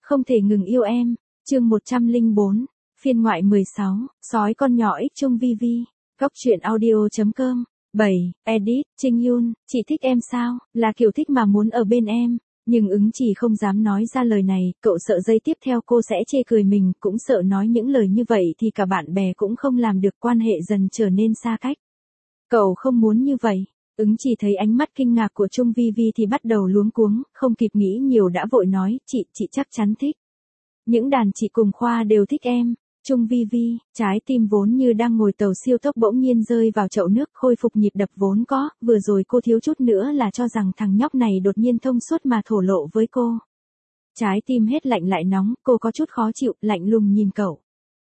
Không thể ngừng yêu em. Chương 104, phiên ngoại 16, sói con nhỏ X Chung VV. Góc truyện audio.com. 7. Edit, Trinh Yun, chị thích em sao? Là kiểu thích mà muốn ở bên em. Nhưng ứng chỉ không dám nói ra lời này, cậu sợ giây tiếp theo cô sẽ chê cười mình, cũng sợ nói những lời như vậy thì cả bạn bè cũng không làm được, quan hệ dần trở nên xa cách. Cậu không muốn như vậy. Ứng chỉ thấy ánh mắt kinh ngạc của Chung Vi Vi thì bắt đầu luống cuống, không kịp nghĩ nhiều đã vội nói, chị chắc chắn thích. Những đàn chị cùng khoa đều thích em. Chung Vi Vi, trái tim vốn như đang ngồi tàu siêu tốc bỗng nhiên rơi vào chậu nước, khôi phục nhịp đập vốn có, vừa rồi cô thiếu chút nữa là cho rằng thằng nhóc này đột nhiên thông suốt mà thổ lộ với cô. Trái tim hết lạnh lại nóng, cô có chút khó chịu, lạnh lùng nhìn cậu.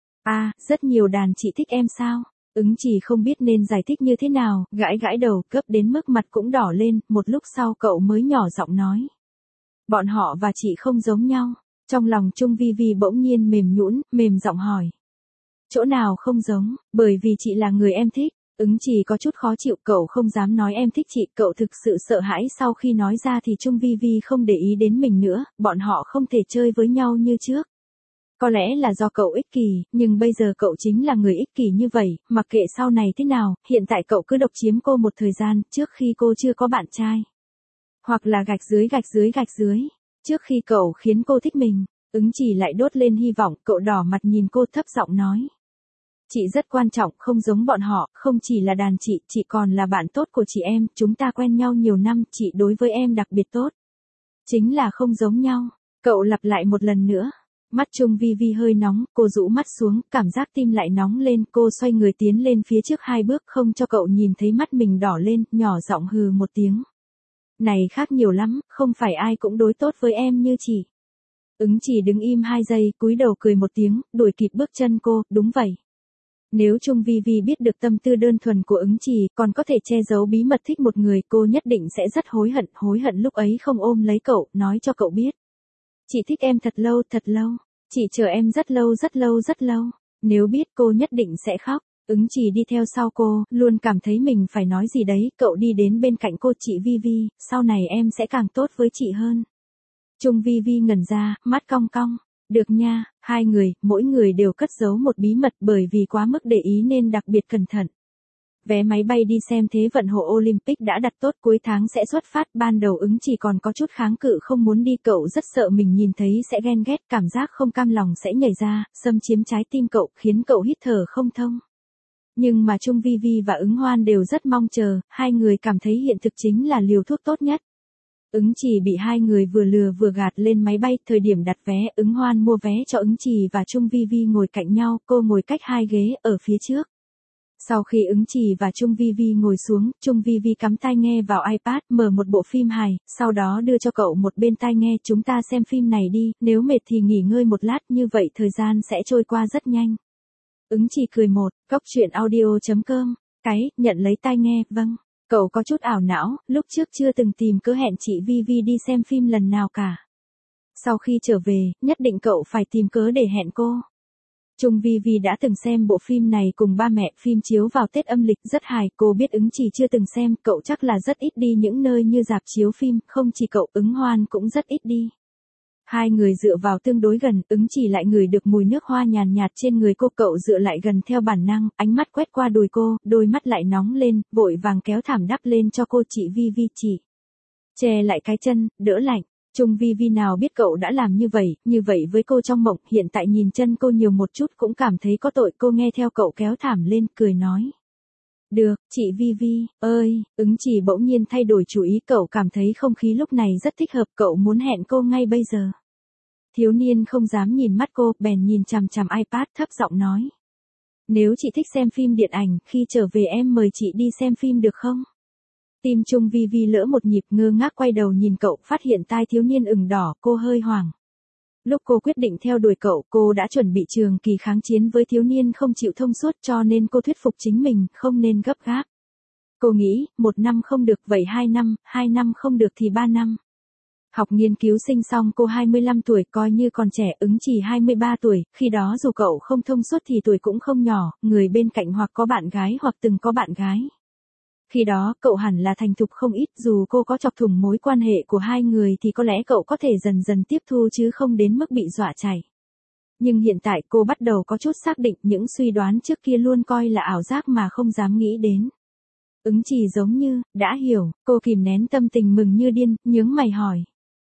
Rất nhiều đàn chị thích em sao? Ứng chỉ không biết nên giải thích như thế nào, gãi đầu, gấp đến mức mặt cũng đỏ lên, một lúc sau cậu mới nhỏ giọng nói. Bọn họ và chị không giống nhau. Trong lòng Chung Vi Vi bỗng nhiên mềm nhũn, mềm giọng hỏi. Chỗ nào không giống, bởi vì chị là người em thích. Ứng chỉ có chút khó chịu, cậu không dám nói em thích chị, cậu thực sự sợ hãi sau khi nói ra thì Chung Vi Vi không để ý đến mình nữa, bọn họ không thể chơi với nhau như trước. Có lẽ là do cậu ích kỷ, nhưng bây giờ cậu chính là người ích kỷ như vậy, mặc kệ sau này thế nào, hiện tại cậu cứ độc chiếm cô một thời gian, trước khi cô chưa có bạn trai. Hoặc là gạch dưới. Trước khi cậu khiến cô thích mình. Ứng chỉ lại đốt lên hy vọng, cậu đỏ mặt nhìn cô thấp giọng nói. Chị rất quan trọng, không giống bọn họ, không chỉ là đàn chị còn là bạn tốt của chị em, chúng ta quen nhau nhiều năm, chị đối với em đặc biệt tốt. Chính là không giống nhau. Cậu lặp lại một lần nữa. Mắt Chung Vi Vi hơi nóng, cô rũ mắt xuống, cảm giác tim lại nóng lên, cô xoay người tiến lên phía trước 2 bước không cho cậu nhìn thấy mắt mình đỏ lên, nhỏ giọng hừ một tiếng. Này khác nhiều lắm, không phải ai cũng đối tốt với em như chị. Ứng chỉ đứng im 2 giây, cúi đầu cười một tiếng, đuổi kịp bước chân cô, đúng vậy. Nếu Chung Vi Vi biết được tâm tư đơn thuần của ứng chỉ, còn có thể che giấu bí mật thích một người, cô nhất định sẽ rất hối hận lúc ấy không ôm lấy cậu, nói cho cậu biết. Chị thích em thật lâu, chị chờ em rất lâu. Nếu biết cô nhất định sẽ khóc. Ứng chỉ đi theo sau cô, luôn cảm thấy mình phải nói gì đấy, cậu đi đến bên cạnh cô, chị Vi Vi, sau này em sẽ càng tốt với chị hơn. Chung Vi Vi ngẩn ra, mắt cong cong. Được nha, 2 người, mỗi người đều cất giấu một bí mật bởi vì quá mức để ý nên đặc biệt cẩn thận. Vé máy bay đi xem Thế vận hội Olympic đã đặt tốt, cuối tháng sẽ xuất phát, ban đầu ứng chỉ còn có chút kháng cự không muốn đi, cậu rất sợ mình nhìn thấy sẽ ghen ghét, cảm giác không cam lòng sẽ nhảy ra, xâm chiếm trái tim cậu, khiến cậu hít thở không thông. Nhưng mà Chung Vi Vi và Ứng Hoan đều rất mong chờ, 2 người cảm thấy hiện thực chính là liều thuốc tốt nhất. Ứng chỉ bị 2 người vừa lừa vừa gạt lên máy bay, thời điểm đặt vé, Ứng Hoan mua vé cho ứng chỉ và Chung Vi Vi ngồi cạnh nhau, cô ngồi cách 2 ghế, ở phía trước. Sau khi ứng chỉ và Chung Vi Vi ngồi xuống, Chung Vi Vi cắm tai nghe vào iPad, mở một bộ phim hài, sau đó đưa cho cậu một bên tai nghe, chúng ta xem phim này đi, nếu mệt thì nghỉ ngơi một lát, như vậy thời gian sẽ trôi qua rất nhanh. Ứng chỉ cười góc truyện audio.com, nhận lấy tai nghe, vâng. Cậu có chút ảo não, lúc trước chưa từng tìm cớ hẹn chị Vi Vi đi xem phim lần nào cả. Sau khi trở về, nhất định cậu phải tìm cớ để hẹn cô. Chung Vi Vi đã từng xem bộ phim này cùng ba mẹ, phim chiếu vào Tết âm lịch rất hài, cô biết ứng chỉ chưa từng xem, cậu chắc là rất ít đi những nơi như rạp chiếu phim, không chỉ cậu, Ứng Hoan cũng rất ít đi. 2 người dựa vào tương đối gần, ứng chỉ lại ngửi được mùi nước hoa nhàn nhạt trên người cô, cậu dựa lại gần theo bản năng, ánh mắt quét qua đùi cô, đôi mắt lại nóng lên, vội vàng kéo thảm đắp lên cho cô, chị Vi Vi chỉ. Che lại cái chân, đỡ lạnh. Chung Vi Vi nào biết cậu đã làm như vậy với cô trong mộng, hiện tại nhìn chân cô nhiều một chút cũng cảm thấy có tội, cô nghe theo cậu kéo thảm lên, cười nói. Được, chị Vi Vi, ơi, ứng chỉ bỗng nhiên thay đổi chủ ý, cậu cảm thấy không khí lúc này rất thích hợp, cậu muốn hẹn cô ngay bây giờ. Thiếu niên không dám nhìn mắt cô, bèn nhìn chằm chằm iPad, thấp giọng nói. Nếu chị thích xem phim điện ảnh, khi trở về em mời chị đi xem phim được không? Tim Chung Vi Vi lỡ một nhịp, ngơ ngác quay đầu nhìn cậu, phát hiện tai thiếu niên ửng đỏ, cô hơi hoảng. Lúc cô quyết định theo đuổi cậu, cô đã chuẩn bị trường kỳ kháng chiến với thiếu niên không chịu thông suốt, cho nên cô thuyết phục chính mình, không nên gấp gáp. Cô nghĩ, 1 năm không được, vậy 2 năm, 2 năm không được thì 3 năm. Học nghiên cứu sinh xong cô 25 tuổi, coi như còn trẻ, ứng chỉ 23 tuổi, khi đó dù cậu không thông suốt thì tuổi cũng không nhỏ, người bên cạnh hoặc có bạn gái hoặc từng có bạn gái. Khi đó cậu hẳn là thành thục không ít, dù cô có chọc thủng mối quan hệ của hai người thì có lẽ cậu có thể dần dần tiếp thu chứ không đến mức bị dọa chảy. Nhưng hiện tại cô bắt đầu có chút xác định những suy đoán trước kia luôn coi là ảo giác mà không dám nghĩ đến. Ứng Trì giống như, đã hiểu, cô kìm nén tâm tình mừng như điên, nhướng mày hỏi.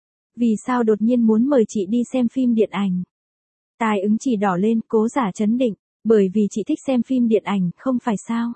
Vì sao đột nhiên muốn mời chị đi xem phim điện ảnh? Tai Ứng Trì đỏ lên, cố giả trấn định, bởi vì chị thích xem phim điện ảnh, không phải sao?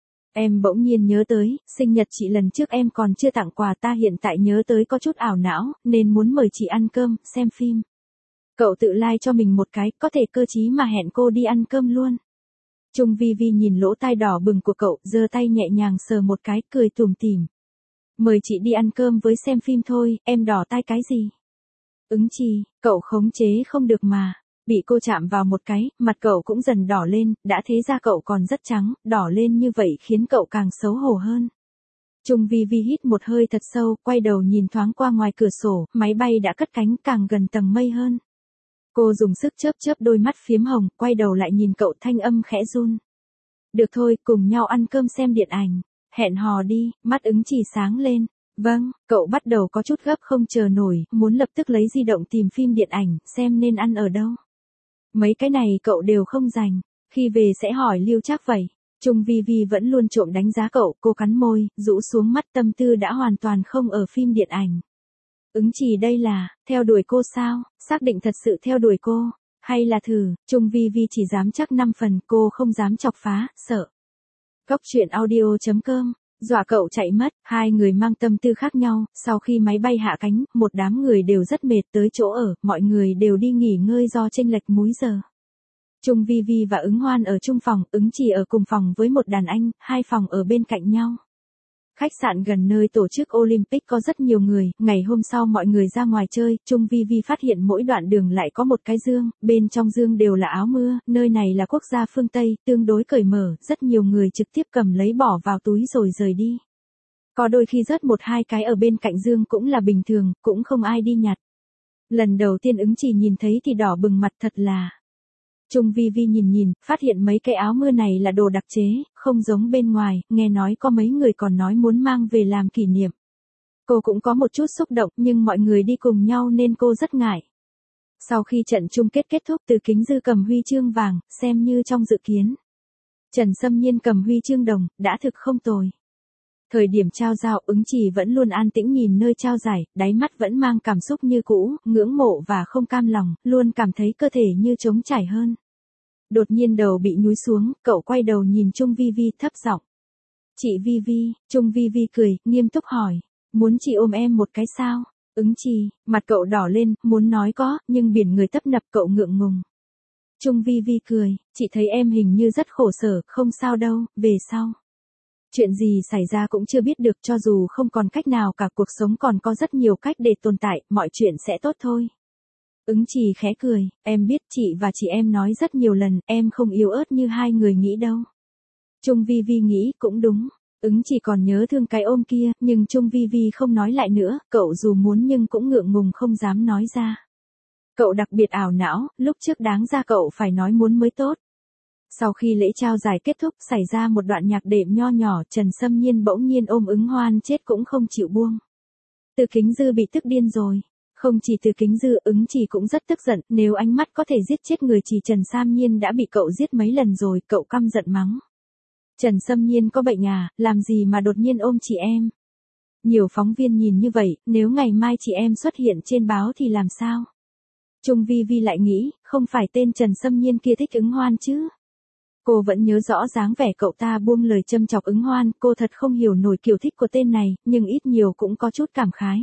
Em bỗng nhiên nhớ tới, sinh nhật chị lần trước em còn chưa tặng quà, ta hiện tại nhớ tới có chút ảo não, nên muốn mời chị ăn cơm, xem phim. Cậu tự like cho mình một cái, có thể cơ chí mà hẹn cô đi ăn cơm luôn. Trung Vi Vi nhìn lỗ tai đỏ bừng của cậu, giơ tay nhẹ nhàng sờ một cái, cười tủm tỉm. Mời chị đi ăn cơm với xem phim thôi, em đỏ tai cái gì? Ứng Trì, cậu khống chế không được mà. Bị cô chạm vào một cái, mặt cậu cũng dần đỏ lên, đã thế ra cậu còn rất trắng, đỏ lên như vậy khiến cậu càng xấu hổ hơn. Trung Vi Vi hít một hơi thật sâu, quay đầu nhìn thoáng qua ngoài cửa sổ, máy bay đã cất cánh càng gần tầng mây hơn. Cô dùng sức chớp chớp đôi mắt phiếm hồng, quay đầu lại nhìn cậu, thanh âm khẽ run. Được thôi, cùng nhau ăn cơm xem điện ảnh. Hẹn hò đi, mắt Ứng Trì sáng lên. Vâng, cậu bắt đầu có chút gấp không chờ nổi, muốn lập tức lấy di động tìm phim điện ảnh, xem nên ăn ở đâu. Mấy cái này cậu đều không dành, khi về sẽ hỏi Lưu Trác vậy. Trung Vi Vi vẫn luôn trộm đánh giá cậu, cô cắn môi, rũ xuống mắt, tâm tư đã hoàn toàn không ở phim điện ảnh. Ứng Trì đây là, theo đuổi cô sao, xác định thật sự theo đuổi cô, hay là thử, Trung Vi Vi chỉ dám chắc 5 phần, cô không dám chọc phá, sợ. Góc truyện audio.com, dọa cậu chạy mất, hai người mang tâm tư khác nhau, sau khi máy bay hạ cánh, một đám người đều rất mệt tới chỗ ở, mọi người đều đi nghỉ ngơi do chênh lệch múi giờ. Trung Vi Vi và Ứng Hoan ở chung phòng, Ứng Trì ở cùng phòng với một đàn anh, hai phòng ở bên cạnh nhau. Khách sạn gần nơi tổ chức Olympic có rất nhiều người, ngày hôm sau mọi người ra ngoài chơi, Trung Vi Vi phát hiện mỗi đoạn đường lại có một cái dương, bên trong dương đều là áo mưa, nơi này là quốc gia phương Tây, tương đối cởi mở, rất nhiều người trực tiếp cầm lấy bỏ vào túi rồi rời đi. Có đôi khi rớt một hai cái ở bên cạnh dương cũng là bình thường, cũng không ai đi nhặt. Lần đầu tiên Ứng Trì nhìn thấy thì đỏ bừng mặt thật là. Trung Vi Vi nhìn, phát hiện mấy cái áo mưa này là đồ đặc chế, không giống bên ngoài, nghe nói có mấy người còn nói muốn mang về làm kỷ niệm. Cô cũng có một chút xúc động, nhưng mọi người đi cùng nhau nên cô rất ngại. Sau khi trận chung kết kết thúc, Từ Kính Dư cầm huy chương vàng, xem như trong dự kiến. Trần Sâm Nhiên cầm huy chương đồng, đã thực không tồi. Thời điểm trao giao, Ứng Trì vẫn luôn an tĩnh nhìn nơi trao giải, đáy mắt vẫn mang cảm xúc như cũ, ngưỡng mộ và không cam lòng, luôn cảm thấy cơ thể như trống trải hơn. Đột nhiên đầu bị nhúi xuống, cậu quay đầu nhìn Trung Vi Vi thấp giọng. Chị Vi Vi, Trung Vi Vi cười, nghiêm túc hỏi, muốn chị ôm em một cái sao? Ứng Trì, mặt cậu đỏ lên, muốn nói có, nhưng biển người tấp nập cậu ngượng ngùng. Trung Vi Vi cười, chị thấy em hình như rất khổ sở, không sao đâu, về sau. Chuyện gì xảy ra cũng chưa biết được, cho dù không còn cách nào cả, cuộc sống còn có rất nhiều cách để tồn tại, mọi chuyện sẽ tốt thôi. Ứng Trì khẽ cười, em biết chị và chị em nói rất nhiều lần, em không yếu ớt như hai người nghĩ đâu. Trung Vi Vi nghĩ cũng đúng, Ứng Trì còn nhớ thương cái ôm kia, nhưng Trung Vi Vi không nói lại nữa, cậu dù muốn nhưng cũng ngượng ngùng không dám nói ra. Cậu đặc biệt ảo não, lúc trước đáng ra cậu phải nói muốn mới tốt. Sau khi lễ trao giải kết thúc, xảy ra một đoạn nhạc đệm nho nhỏ, Trần Sâm Nhiên bỗng nhiên ôm Ứng Hoan chết cũng không chịu buông. Từ Kính Dư bị tức điên rồi. Không chỉ Từ Kính Dư, Ứng Trì cũng rất tức giận, nếu ánh mắt có thể giết chết người chỉ Trần Sâm Nhiên đã bị cậu giết mấy lần rồi, cậu căm giận mắng. Trần Sâm Nhiên có bệnh à, làm gì mà đột nhiên ôm chị em? Nhiều phóng viên nhìn như vậy, nếu ngày mai chị em xuất hiện trên báo thì làm sao? Trung Vi Vi lại nghĩ, không phải tên Trần Sâm Nhiên kia thích Ứng Hoan chứ? Cô vẫn nhớ rõ dáng vẻ cậu ta buông lời châm chọc Ứng Hoan, cô thật không hiểu nổi kiểu thích của tên này, nhưng ít nhiều cũng có chút cảm khái.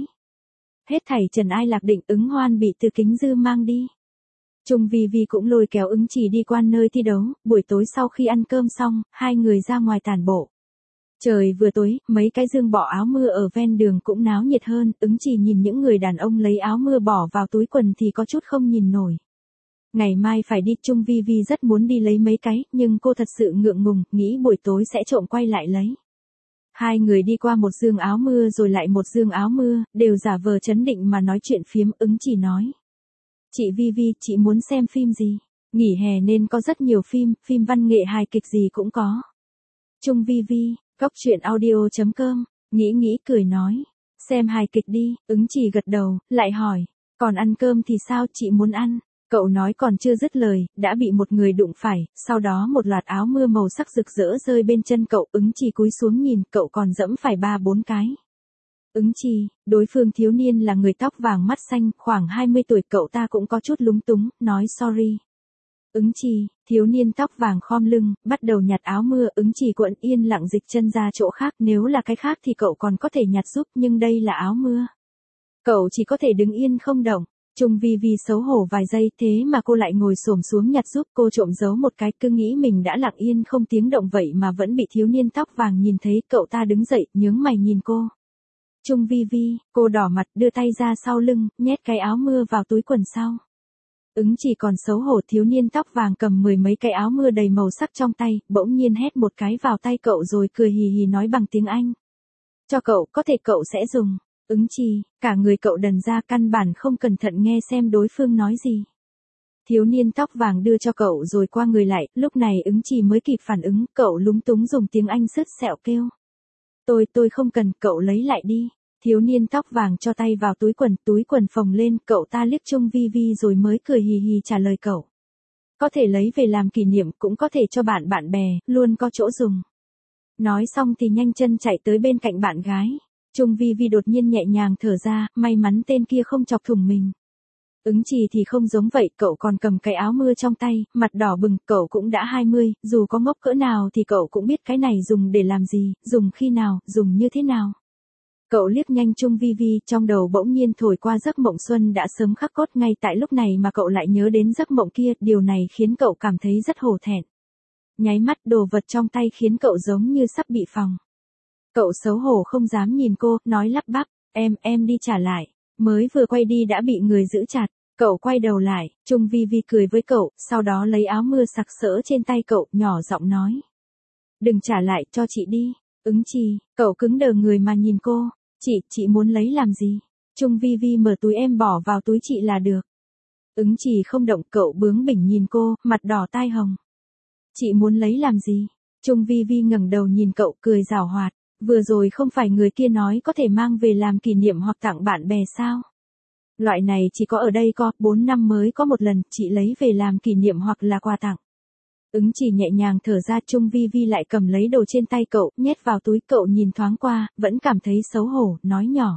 Hết thảy trần ai lạc định, Ứng Hoan bị Từ Kính Dư mang đi. Trung Vi Vi cũng lôi kéo Ứng Trì đi qua nơi thi đấu, buổi tối sau khi ăn cơm xong, hai người ra ngoài tản bộ. Trời vừa tối, mấy cái dương bỏ áo mưa ở ven đường cũng náo nhiệt hơn, Ứng Trì nhìn những người đàn ông lấy áo mưa bỏ vào túi quần thì có chút không nhìn nổi. Ngày mai phải đi, Trung Vi Vi rất muốn đi lấy mấy cái, nhưng cô thật sự ngượng ngùng, nghĩ buổi tối sẽ trộm quay lại lấy. Hai người đi qua một dương áo mưa rồi lại một dương áo mưa, đều giả vờ trấn định mà nói chuyện phiếm. Ứng Trì nói. Chị Vi Vi, chị muốn xem phim gì? Nghỉ hè nên có rất nhiều phim, phim văn nghệ hài kịch gì cũng có. Trung Vi Vi, Cóc truyện audio.com, nghĩ cười nói. Xem hài kịch đi, Ứng Trì gật đầu, lại hỏi. Còn ăn cơm thì sao, chị muốn ăn? Cậu nói còn chưa dứt lời, đã bị một người đụng phải, sau đó một loạt áo mưa màu sắc rực rỡ rơi bên chân cậu. Ứng Trì cúi xuống nhìn, cậu còn dẫm phải 3-4 cái. Ứng Trì, đối phương thiếu niên là người tóc vàng mắt xanh, khoảng 20 tuổi, cậu ta cũng có chút lúng túng, nói sorry. Ứng Trì, thiếu niên tóc vàng khom lưng, bắt đầu nhặt áo mưa. Ứng Trì cuộn yên lặng dịch chân ra chỗ khác, nếu là cái khác thì cậu còn có thể nhặt giúp, nhưng đây là áo mưa. Cậu chỉ có thể đứng yên không động. Trung Vi Vi xấu hổ vài giây, thế mà cô lại ngồi xổm xuống nhặt giúp. Cô trộm giấu một cái, cứ nghĩ mình đã lặng yên không tiếng động vậy mà vẫn bị thiếu niên tóc vàng nhìn thấy. Cậu ta đứng dậy, nhướng mày nhìn cô. Trung Vi Vi, cô đỏ mặt đưa tay ra sau lưng, nhét cái áo mưa vào túi quần sau. Ứng Trì còn xấu hổ, thiếu niên tóc vàng cầm 10 mấy cái áo mưa đầy màu sắc trong tay, bỗng nhiên hét một cái vào tay cậu rồi cười hì hì nói bằng tiếng Anh. Cho cậu, có thể cậu sẽ dùng. Ứng Trì, cả người cậu đần ra, căn bản không cẩn thận nghe xem đối phương nói gì. Thiếu niên tóc vàng đưa cho cậu rồi qua người lại, lúc này Ứng Trì mới kịp phản ứng, cậu lúng túng dùng tiếng Anh sứt sẹo kêu. Tôi không cần, cậu lấy lại đi. Thiếu niên tóc vàng cho tay vào túi quần phồng lên, cậu ta liếc Trung Vi Vi rồi mới cười hì hì trả lời cậu. Có thể lấy về làm kỷ niệm, cũng có thể cho bạn bè, luôn có chỗ dùng. Nói xong thì nhanh chân chạy tới bên cạnh bạn gái. Trung Vi Vi đột nhiên nhẹ nhàng thở ra, may mắn tên kia không chọc thủng mình. Ứng Trì thì không giống vậy, cậu còn cầm cái áo mưa trong tay, mặt đỏ bừng, cậu cũng đã 20, dù có ngốc cỡ nào thì cậu cũng biết cái này dùng để làm gì, dùng khi nào, dùng như thế nào. Cậu liếc nhanh Trung Vi Vi, trong đầu bỗng nhiên thổi qua giấc mộng xuân đã sớm khắc cốt. Ngay tại lúc này mà cậu lại nhớ đến giấc mộng kia, điều này khiến cậu cảm thấy rất hổ thẹn. Nháy mắt, đồ vật trong tay khiến cậu giống như sắp bị phỏng. Cậu xấu hổ không dám nhìn cô, nói lắp bắp, em đi trả lại. Mới vừa quay đi đã bị người giữ chặt. Cậu quay đầu lại, Trung Vi Vi cười với cậu, sau đó lấy áo mưa sặc sỡ trên tay cậu, nhỏ giọng nói. Đừng trả lại, cho chị đi. Ứng Trì, cậu cứng đờ người mà nhìn cô. Chị muốn lấy làm gì? Trung Vi Vi mở túi em bỏ vào túi chị là được. Ứng Trì không động, cậu bướng bỉnh nhìn cô, mặt đỏ tai hồng. Chị muốn lấy làm gì? Trung Vi Vi ngẩng đầu nhìn cậu, cười giảo hoạt. Vừa rồi không phải người kia nói có thể mang về làm kỷ niệm hoặc tặng bạn bè sao? Loại này chỉ có ở đây có, 4 năm mới có một lần, chị lấy về làm kỷ niệm hoặc là quà tặng. Ứng Trì nhẹ nhàng thở ra, Trung Vi Vi lại cầm lấy đồ trên tay cậu, nhét vào túi. Cậu nhìn thoáng qua, vẫn cảm thấy xấu hổ, nói nhỏ.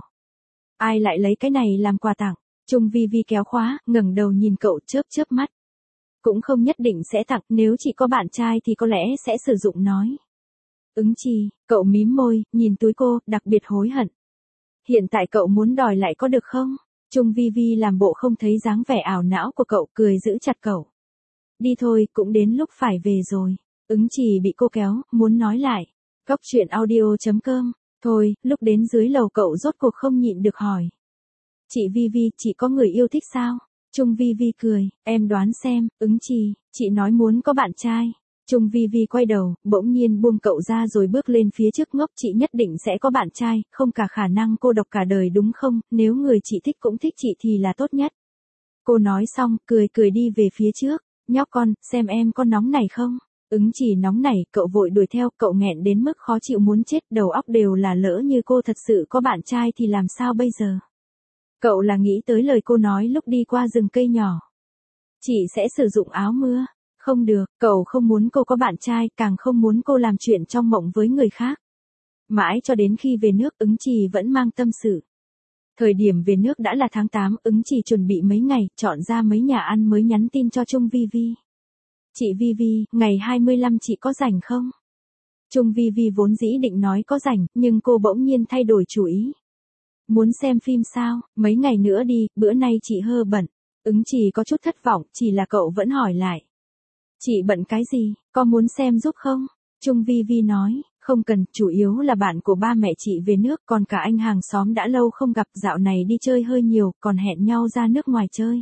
Ai lại lấy cái này làm quà tặng? Trung Vi Vi kéo khóa, ngẩng đầu nhìn cậu, chớp mắt. Cũng không nhất định sẽ tặng, nếu chị có bạn trai thì có lẽ sẽ sử dụng nói. Ứng Trì, cậu mím môi, nhìn túi cô, đặc biệt hối hận. Hiện tại cậu muốn đòi lại có được không? Trung Vi Vi làm bộ không thấy dáng vẻ ảo não của cậu, cười giữ chặt cậu. Đi thôi, cũng đến lúc phải về rồi. Ứng Trì bị cô kéo, muốn nói lại. Cóc truyện audio.com. Thôi, lúc đến dưới lầu cậu rốt cuộc không nhịn được hỏi. Chị Vi Vi, chị có người yêu thích sao? Trung Vi Vi cười, em đoán xem. Ứng Trì, chị nói muốn có bạn trai. Trung Vi Vi quay đầu, bỗng nhiên buông cậu ra rồi bước lên phía trước. Ngốc, chị nhất định sẽ có bạn trai, không cả khả năng cô độc cả đời đúng không? Nếu người chị thích cũng thích chị thì là tốt nhất. Cô nói xong, cười đi về phía trước. Nhóc con, xem em có nóng này không? Ứng Trì nóng nảy, cậu vội đuổi theo, cậu nghẹn đến mức khó chịu muốn chết, đầu óc đều là lỡ như cô thật sự có bạn trai thì làm sao bây giờ? Cậu là nghĩ tới lời cô nói lúc đi qua rừng cây nhỏ. Chị sẽ sử dụng áo mưa. Không được, cậu không muốn cô có bạn trai, càng không muốn cô làm chuyện trong mộng với người khác. Mãi cho đến khi về nước, Ứng Trì vẫn mang tâm sự. Thời điểm về nước đã là tháng 8, Ứng Trì chuẩn bị mấy ngày, chọn ra mấy nhà ăn mới nhắn tin cho Trung Vi Vi. Chị Vi Vi, ngày 25 chị có rảnh không? Trung Vi Vi vốn dĩ định nói có rảnh, nhưng cô bỗng nhiên thay đổi chủ ý. Muốn xem phim sao, mấy ngày nữa đi, bữa nay chị hơi bận. Ứng Trì có chút thất vọng, chỉ là cậu vẫn hỏi lại. Chị bận cái gì, có muốn xem giúp không? Trung Vi Vi nói, không cần, chủ yếu là bạn của ba mẹ chị về nước, còn cả anh hàng xóm đã lâu không gặp, dạo này đi chơi hơi nhiều, còn hẹn nhau ra nước ngoài chơi.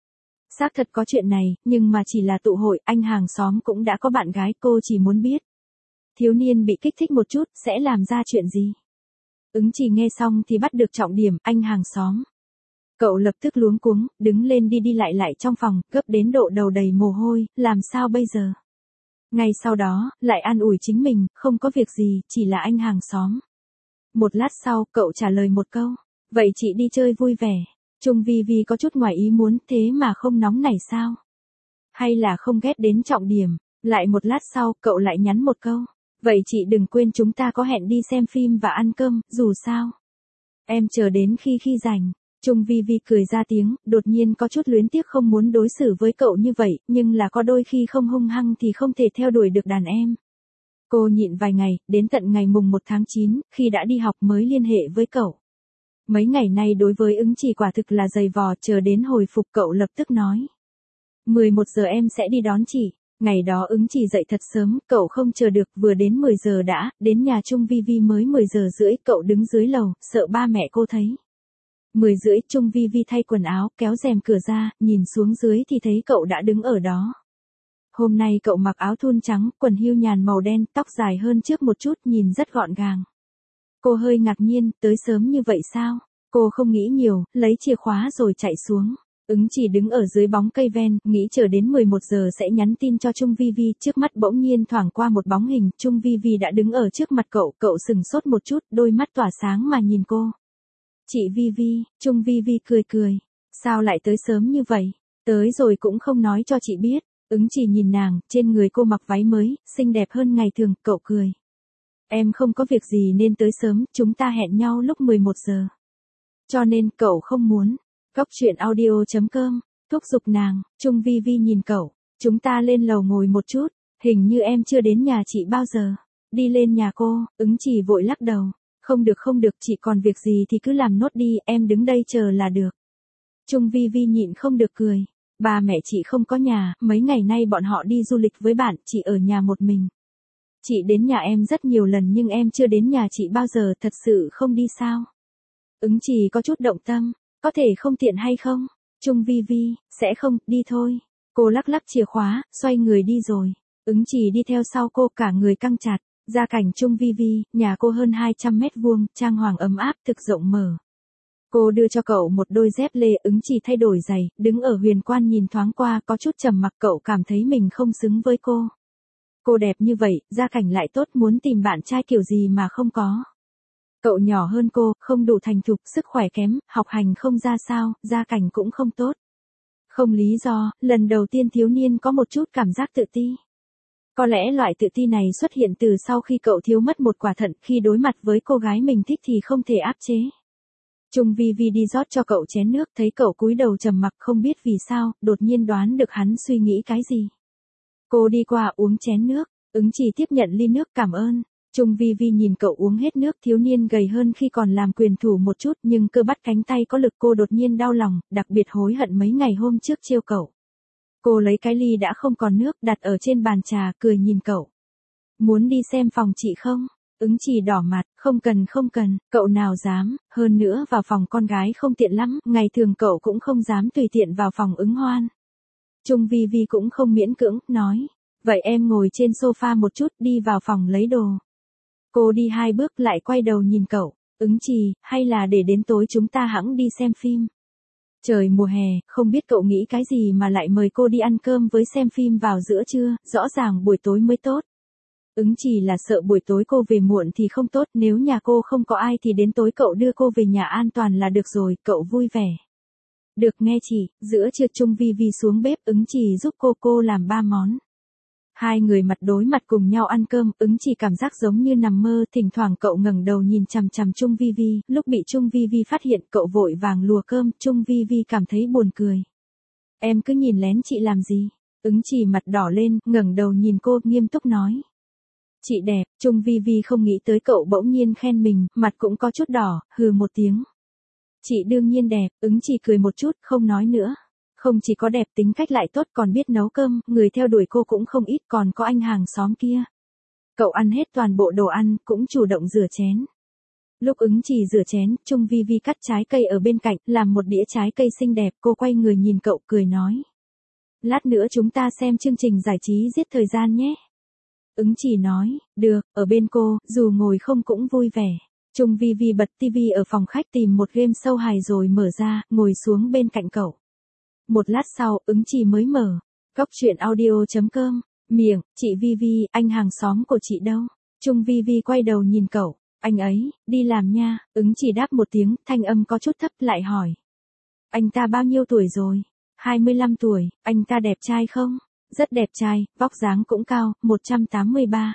Xác thật có chuyện này, nhưng mà chỉ là tụ hội, anh hàng xóm cũng đã có bạn gái, cô chỉ muốn biết. Thiếu niên bị kích thích một chút, sẽ làm ra chuyện gì? Ứng Trì nghe xong thì bắt được trọng điểm, anh hàng xóm. Cậu lập tức luống cuống, đứng lên đi lại trong phòng, gấp đến độ đầu đầy mồ hôi, làm sao bây giờ? Ngay sau đó, lại an ủi chính mình, không có việc gì, chỉ là anh hàng xóm. Một lát sau, cậu trả lời một câu. Vậy chị đi chơi vui vẻ. Trung Vi Vi có chút ngoài ý muốn, thế mà không nóng nảy sao? Hay là không ghét đến trọng điểm? Lại một lát sau, cậu lại nhắn một câu. Vậy chị đừng quên chúng ta có hẹn đi xem phim và ăn cơm, dù sao. Em chờ đến khi rảnh. Trung Vi Vi cười ra tiếng, đột nhiên có chút luyến tiếc không muốn đối xử với cậu như vậy, nhưng là có đôi khi không hung hăng thì không thể theo đuổi được đàn em. Cô nhịn vài ngày, đến tận ngày mùng 1 tháng 9, khi đã đi học mới liên hệ với cậu. Mấy ngày nay đối với Ứng Chỉ quả thực là dày vò, chờ đến hồi phục cậu lập tức nói. 11 giờ em sẽ đi đón chị. Ngày đó Ứng Chỉ dậy thật sớm, cậu không chờ được, vừa đến 10 giờ đã, đến nhà Trung Vi Vi mới 10 giờ rưỡi, cậu đứng dưới lầu, sợ ba mẹ cô thấy. 10 rưỡi, Trung Vi Vi thay quần áo, kéo rèm cửa ra, nhìn xuống dưới thì thấy cậu đã đứng ở đó. Hôm nay cậu mặc áo thun trắng, quần hưu nhàn màu đen, tóc dài hơn trước một chút, nhìn rất gọn gàng. Cô hơi ngạc nhiên, tới sớm như vậy sao? Cô không nghĩ nhiều, lấy chìa khóa rồi chạy xuống. Ứng Chỉ đứng ở dưới bóng cây ven, nghĩ chờ đến 11 giờ sẽ nhắn tin cho Trung Vi Vi, trước mắt bỗng nhiên thoảng qua một bóng hình, Trung Vi Vi đã đứng ở trước mặt cậu, cậu sừng sốt một chút, đôi mắt tỏa sáng mà nhìn cô. Chị Vi Vi, Trung Vi Vi cười cười. Sao lại tới sớm như vậy? Tới rồi cũng không nói cho chị biết. Ứng Chỉ nhìn nàng, trên người cô mặc váy mới, xinh đẹp hơn ngày thường, cậu cười. Em không có việc gì nên tới sớm, chúng ta hẹn nhau lúc 11 giờ. Cho nên cậu không muốn. Góc truyện audio.com, thúc giục nàng. Trung Vi Vi nhìn cậu. Chúng ta lên lầu ngồi một chút, hình như em chưa đến nhà chị bao giờ. Đi lên nhà cô, Ứng Chỉ vội lắc đầu. Không được, chị còn việc gì thì cứ làm nốt đi, em đứng đây chờ là được. Trung Vi Vi nhịn không được cười. Ba mẹ chị không có nhà, mấy ngày nay bọn họ đi du lịch với bạn, chị ở nhà một mình. Chị đến nhà em rất nhiều lần nhưng em chưa đến nhà chị bao giờ, thật sự không đi sao? Ứng Chỉ có chút động tâm, có thể không tiện hay không? Trung Vi Vi, sẽ không, đi thôi. Cô lắc lắc chìa khóa, xoay người đi rồi. Ứng Chỉ đi theo sau cô, cả người căng chặt. Gia cảnh Trung Vi Vi, nhà cô hơn 200 mét vuông, trang hoàng ấm áp, thực rộng mở. Cô đưa cho cậu một đôi dép lê, Ứng Chỉ thay đổi giày, đứng ở huyền quan nhìn thoáng qua, có chút trầm mặc, cậu cảm thấy mình không xứng với cô. Cô đẹp như vậy, gia cảnh lại tốt, muốn tìm bạn trai kiểu gì mà không có. Cậu nhỏ hơn cô, không đủ thành thục, sức khỏe kém, học hành không ra sao, gia cảnh cũng không tốt. Không lý do, lần đầu tiên thiếu niên có một chút cảm giác tự ti. Có lẽ loại tự ti này xuất hiện từ sau khi cậu thiếu mất một quả thận, khi đối mặt với cô gái mình thích thì không thể áp chế. Trung Vi Vi đi rót cho cậu chén nước, thấy cậu cúi đầu trầm mặc không biết vì sao, đột nhiên đoán được hắn suy nghĩ cái gì. Cô đi qua uống chén nước, Ứng Chỉ tiếp nhận ly nước, cảm ơn. Trung Vi Vi nhìn cậu uống hết nước, thiếu niên gầy hơn khi còn làm quyền thủ một chút, nhưng cơ bắp cánh tay có lực, cô đột nhiên đau lòng, đặc biệt hối hận mấy ngày hôm trước trêu cậu. Cô lấy cái ly đã không còn nước, đặt ở trên bàn trà, cười nhìn cậu. Muốn đi xem phòng chị không? Ứng Chỉ đỏ mặt, không cần, cậu nào dám, hơn nữa vào phòng con gái không tiện lắm, ngày thường cậu cũng không dám tùy tiện vào phòng Ứng Hoan. Trung Vi Vi cũng không miễn cưỡng, nói, vậy em ngồi trên sofa một chút, đi vào phòng lấy đồ. Cô đi 2 bước lại quay đầu nhìn cậu, Ứng Chỉ, hay là để đến tối chúng ta hẵng đi xem phim. Trời mùa hè, không biết cậu nghĩ cái gì mà lại mời cô đi ăn cơm với xem phim vào giữa trưa, rõ ràng buổi tối mới tốt. Ứng Chỉ là sợ buổi tối cô về muộn thì không tốt, nếu nhà cô không có ai thì đến tối cậu đưa cô về nhà an toàn là được rồi, cậu vui vẻ. Được nghe chị, giữa trưa Trung Vi Vi xuống bếp, Ứng Chỉ giúp cô làm 3 món. Hai người mặt đối mặt cùng nhau ăn cơm, Ứng Chỉ cảm giác giống như nằm mơ, thỉnh thoảng cậu ngẩng đầu nhìn chằm chằm Trung Vi Vi, lúc bị Trung Vi Vi phát hiện cậu vội vàng lùa cơm, Trung Vi Vi cảm thấy buồn cười. Em cứ nhìn lén chị làm gì? Ứng Chỉ mặt đỏ lên, ngẩng đầu nhìn cô, nghiêm túc nói. Chị đẹp, Trung Vi Vi không nghĩ tới cậu bỗng nhiên khen mình, mặt cũng có chút đỏ, hừ một tiếng. Chị đương nhiên đẹp, Ứng Chỉ cười một chút, không nói nữa. Không chỉ có đẹp, tính cách lại tốt, còn biết nấu cơm, người theo đuổi cô cũng không ít, còn có anh hàng xóm kia. Cậu ăn hết toàn bộ đồ ăn, cũng chủ động rửa chén. Lúc Ứng Chỉ rửa chén, Trung Vi Vi cắt trái cây ở bên cạnh, làm một đĩa trái cây xinh đẹp, cô quay người nhìn cậu, cười nói. Lát nữa chúng ta xem chương trình giải trí giết thời gian nhé. Ứng Chỉ nói, được, ở bên cô, dù ngồi không cũng vui vẻ. Trung Vi Vi bật tivi ở phòng khách tìm một game show hài rồi mở ra, ngồi xuống bên cạnh cậu. Một lát sau, Ứng Chỉ mới mở. Góc truyện audio.com miệng, chị Vi, anh hàng xóm của chị đâu? Trung Vi quay đầu nhìn cậu, anh ấy, đi làm nha, Ứng chỉ đáp một tiếng, thanh âm có chút thấp lại hỏi. Anh ta bao nhiêu tuổi rồi? 25 tuổi, anh ta đẹp trai không? Rất đẹp trai, vóc dáng cũng cao, 183.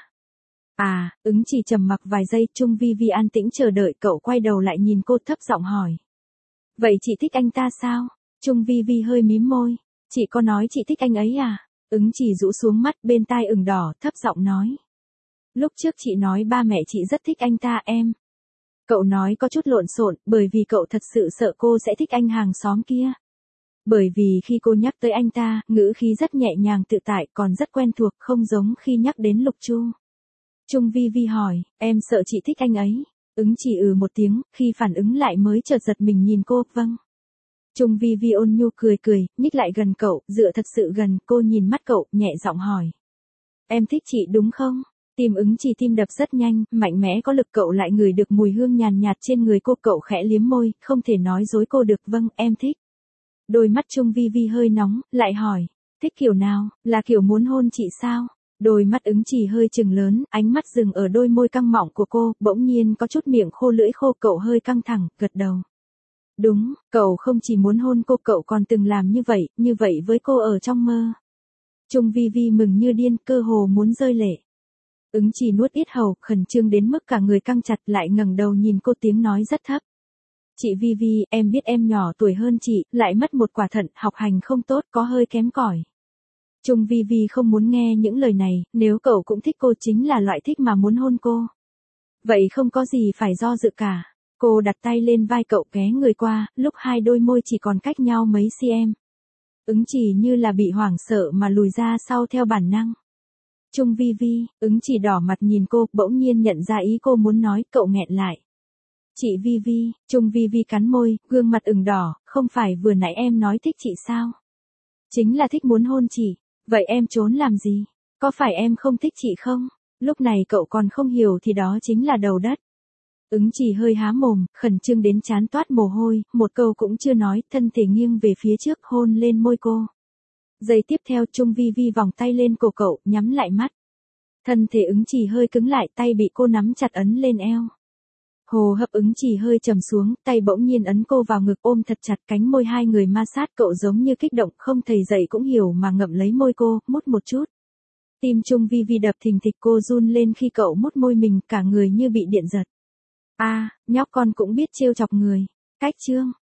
À, Ứng chỉ trầm mặc vài giây, Trung Vi an tĩnh chờ đợi, cậu quay đầu lại nhìn cô thấp giọng hỏi. Vậy chị thích anh ta sao? Trung Vi hơi mím môi. Chị có nói chị thích anh ấy à? Ứng chỉ rũ xuống mắt, bên tai ửng đỏ, thấp giọng nói. Lúc trước chị nói ba mẹ chị rất thích anh ta em. Cậu nói có chút lộn xộn, bởi vì cậu thật sự sợ cô sẽ thích anh hàng xóm kia. Bởi vì khi cô nhắc tới anh ta, ngữ khí rất nhẹ nhàng tự tại, còn rất quen thuộc, không giống khi nhắc đến Lục Chu. Trung Vi hỏi, em sợ chị thích anh ấy. Ứng chỉ một tiếng, khi phản ứng lại mới chợt giật mình nhìn cô, vâng. Trung Vi ôn nhu cười, nhích lại gần cậu, dựa thật sự gần, cô nhìn mắt cậu, nhẹ giọng hỏi. Em thích chị đúng không? Tim Ứng chỉ tim đập rất nhanh, mạnh mẽ có lực, cậu lại ngửi được mùi hương nhàn nhạt trên người cô, cậu khẽ liếm môi, không thể nói dối cô được, vâng, em thích. Đôi mắt Trung Vi hơi nóng, lại hỏi, thích kiểu nào, là kiểu muốn hôn chị sao? Đôi mắt Ứng chỉ hơi trừng lớn, ánh mắt dừng ở đôi môi căng mọng của cô, bỗng nhiên có chút miệng khô lưỡi khô, cậu hơi căng thẳng, gật đầu. Đúng, cậu không chỉ muốn hôn cô, cậu còn từng làm như vậy với cô ở trong mơ. Trung Vi mừng như điên, cơ hồ muốn rơi lệ. Ứng chỉ nuốt yết hầu, khẩn trương đến mức cả người căng chặt, lại ngẩng đầu nhìn cô, tiếng nói rất thấp. Chị Vi, em biết em nhỏ tuổi hơn chị, lại mất một quả thận, học hành không tốt, có hơi kém cỏi. Trung Vi không muốn nghe những lời này, nếu cậu cũng thích cô chính là loại thích mà muốn hôn cô. Vậy không có gì phải do dự cả. Cô đặt tay lên vai cậu, ghé người qua, lúc hai đôi môi chỉ còn cách nhau mấy cm. Ứng chỉ như là bị hoảng sợ mà lùi ra sau theo bản năng. Trung Vi, Ứng chỉ đỏ mặt nhìn cô, bỗng nhiên nhận ra ý cô muốn nói, cậu nghẹn lại. Chị Vi, Trung Vi cắn môi, gương mặt ửng đỏ, không phải vừa nãy em nói thích chị sao? Chính là thích muốn hôn chị, vậy em trốn làm gì? Có phải em không thích chị không? Lúc này cậu còn không hiểu thì đó chính là đầu đất. Ứng chỉ hơi há mồm, khẩn trương đến trán toát mồ hôi, một câu cũng chưa nói, thân thể nghiêng về phía trước hôn lên môi cô. Giây tiếp theo Trung Vi vòng tay lên cổ cậu, nhắm lại mắt. Thân thể Ứng chỉ hơi cứng lại, tay bị cô nắm chặt ấn lên eo. Hồ hấp Ứng chỉ hơi trầm xuống, tay bỗng nhiên ấn cô vào ngực, ôm thật chặt, cánh môi hai người ma sát, cậu giống như kích động, không thầy dạy cũng hiểu mà ngậm lấy môi cô, mút một chút. Tim Trung Vi đập thình thịch, cô run lên khi cậu mút môi mình, cả người như bị điện giật. À, nhóc con cũng biết trêu chọc người. Cách chương